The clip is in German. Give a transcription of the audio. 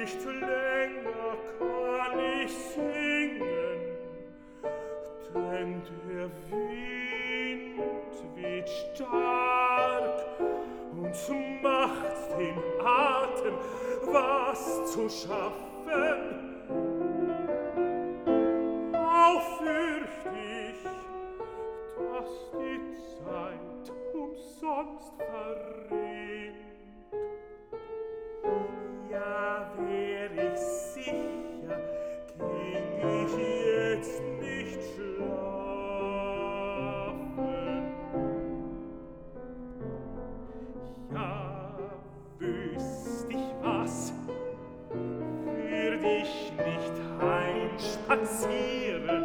Nicht länger kann ich singen, denn der Wind weht stark und macht den Atem was zu schaffen. Auch fürcht ich, dass die Zeit umsonst verrinnt. Ja, wär ich sicher, ging ich jetzt nicht schlafen. Ja, wüsst ich was, würd ich nicht heimspazieren,